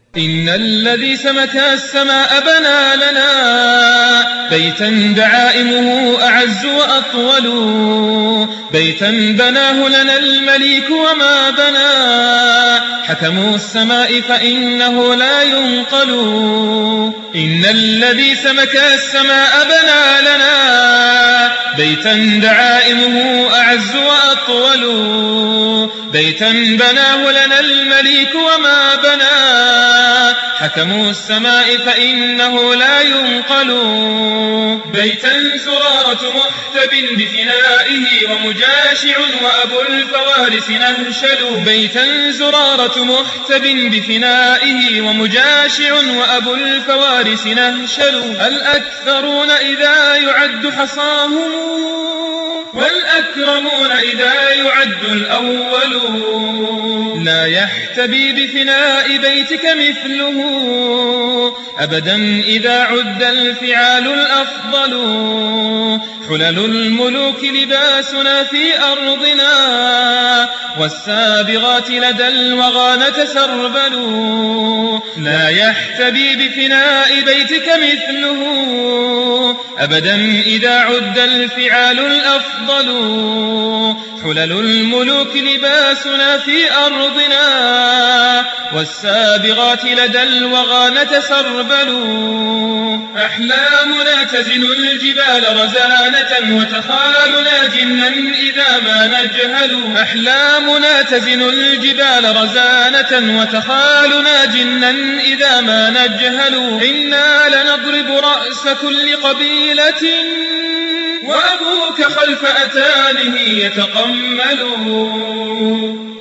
إن الذي سمك السماء بنى لنا بيتا دعائمه أعز وأطول، بيتا بناه لنا المليك وما بنى حكم السماء فإنه لا ينقل. إن الذي سمك السماء بنى لنا بيتا دعائمه أعز وأطول، بيتا بناه لنا المليك وما بنى حكم السماء فإنه لا ينقل. بيتا زرارة محتب بفنائه ومجاشع وأبو الفوارس نهشل، بيتا زرارة محتب بفنائه ومجاشع وأبو الفوارس نهشل. الأكثرون إذا يعد حصاهم والأكرمون إذا يعد الأول، لا يحتبي بفناء بيتك مثله أبدا إذا عد الفعال الأفضل. حلل الملوك لباسنا في أرضنا والسابغات لدى الوغى نتسربل، لا يحتبي بفناء بيتك مثله أبدا إذا عد الفعال الأفضل. حلل الملوك لباسنا في أرضنا والسابغات لدى الوغى نتسربل. أحلامنا تزن الجبال رزانة وتخالنا جنا إذا ما نجهل، أحلامنا تزن الجبال رزانة وتخالنا جنا إذا ما نجهل. إنا لنضرب رأس كل قبيلة وأبوك خلف أتانه يتقمل.